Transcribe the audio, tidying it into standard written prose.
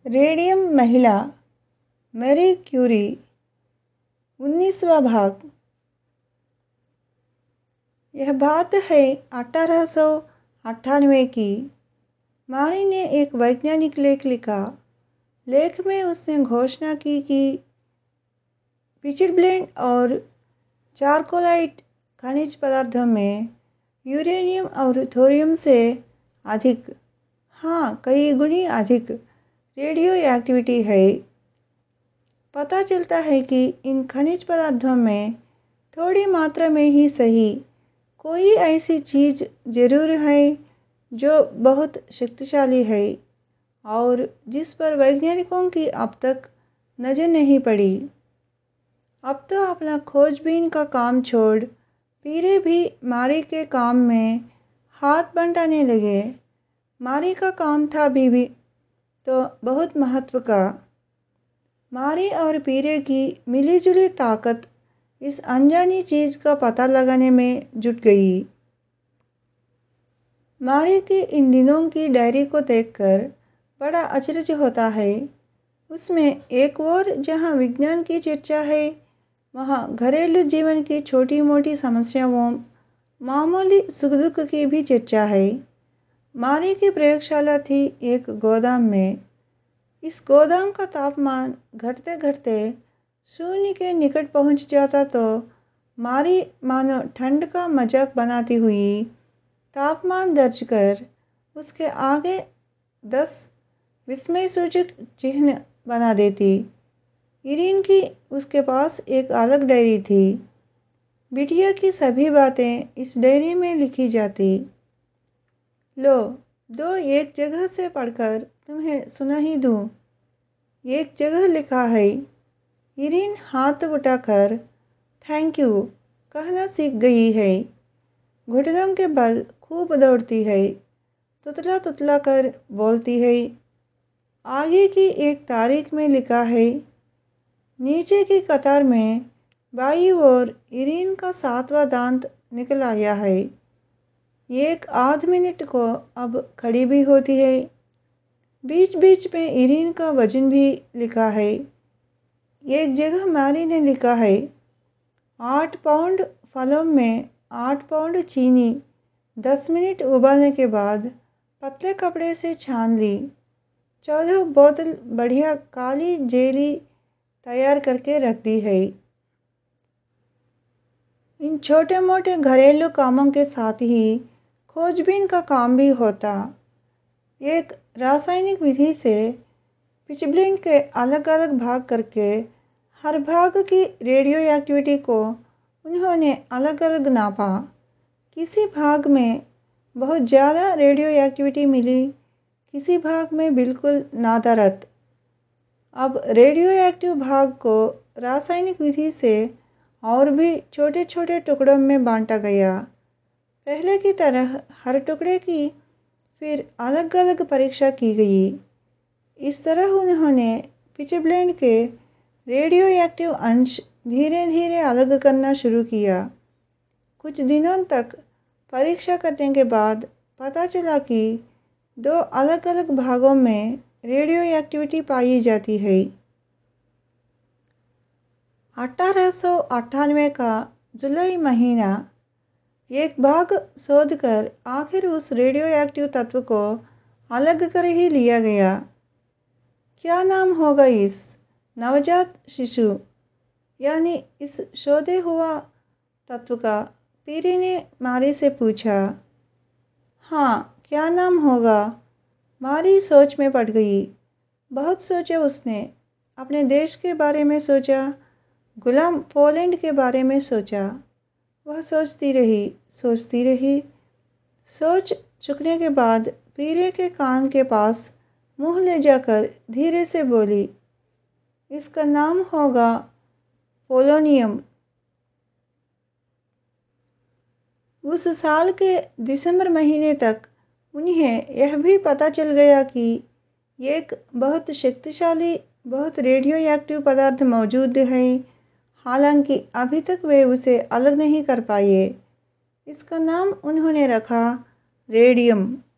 Radium महिला Marie Curie 19वां भाग। यह बात है 1898 की। मारी ने एक वैज्ञानिक लेख लिखा। लेख में उसने घोषणा की कि पिचिडब्लेंड और चारकोलाइट खनिज पदार्थों में यूरेनियम और थोरियम से अधिक, हाँ कई गुनी अधिक रेडियो एक्टिविटी है। पता चलता है कि इन खनिज पदार्थों में थोड़ी मात्रा में ही सही कोई ऐसी चीज़ जरूर है जो बहुत शक्तिशाली है और जिस पर वैज्ञानिकों की अब तक नज़र नहीं पड़ी। अब तो अपना खोजबीन का काम छोड़ पीरे भी मारी के काम में हाथ बंटाने लगे। मारी का काम था भी तो बहुत महत्व का। मारी और पीरे की मिलीजुली ताकत इस अनजानी चीज़ का पता लगाने में जुट गई। मारी की इन दिनों की डायरी को देखकर बड़ा अचरज होता है। उसमें एक ओर जहाँ विज्ञान की चर्चा है, वहाँ घरेलू जीवन की छोटी मोटी समस्याओं, मामूली सुख दुख की भी चर्चा है। मारी की प्रयोगशाला थी एक गोदाम में। इस गोदाम का तापमान घटते घटते शून्य के निकट पहुंच जाता तो मारी मानो ठंड का मजाक बनाती हुई तापमान दर्ज कर उसके आगे 10 विस्मयसूचक चिन्ह बना देती। इरीन की उसके पास एक अलग डायरी थी। बिटिया की सभी बातें इस डायरी में लिखी जाती। लो दो एक जगह से पढ़कर तुम्हें सुना ही दूँ। एक जगह लिखा है। इरीन हाथ उठाकर थैंक यू कहना सीख गई है। घुटनों के बल खूब दौड़ती है। तुतला तुतला कर बोलती है। आगे की एक तारीख में लिखा है। नीचे की कतार में बाईं ओर इरीन का 7वां दांत निकल आया है। एक आध मिनट को अब खड़ी भी होती है। बीच बीच में इरीन का वजन भी लिखा है। एक जगह मारी ने लिखा है 8 पाउंड फलों में 8 पाउंड चीनी 10 मिनट उबालने के बाद पतले कपड़े से छान ली। 14 बोतल बढ़िया काली जेली तैयार करके रख दी है। इन छोटे मोटे घरेलू कामों के साथ ही खोजबीन का काम भी होता। एक रासायनिक विधि से पिचिडब्लेंड के अलग अलग भाग करके हर भाग की रेडियो एक्टिविटी को उन्होंने अलग अलग नापा। किसी भाग में बहुत ज़्यादा रेडियो एक्टिविटी मिली, किसी भाग में बिल्कुल नादारत। अब रेडियो एक्टिव भाग को रासायनिक विधि से और भी छोटे छोटे टुकड़ों में बांटा गया। पहले की तरह हर टुकड़े की फिर अलग अलग परीक्षा की गई। इस तरह उन्होंने पिचिडब्लेंड के रेडियो एक्टिव अंश धीरे धीरे अलग करना शुरू किया। कुछ दिनों तक परीक्षा करने के बाद पता चला कि 2 अलग अलग भागों में रेडियो एक्टिविटी पाई जाती है। 1898 का जुलाई महीना एक भाग शोध कर आखिर उस रेडियो एक्टिव तत्व को अलग कर ही लिया गया। क्या नाम होगा इस नवजात शिशु यानी इस शोधे हुआ तत्व का? पीरी ने मारी से पूछा। हाँ क्या नाम होगा? मारी सोच में पड़ गई। बहुत सोचा उसने। अपने देश के बारे में सोचा, गुलाम पोलैंड के बारे में सोचा। वह सोचती रही सोचती रही। सोच चुकने के बाद पीरे के कान के पास मुँह ले जाकर धीरे से बोली, इसका नाम होगा पोलोनियम। उस साल के दिसंबर महीने तक उन्हें यह भी पता चल गया कि एक बहुत शक्तिशाली बहुत रेडियो एक्टिव पदार्थ मौजूद है। हालांकि अभी तक वे उसे अलग नहीं कर पाए। इसका नाम उन्होंने रखा रेडियम।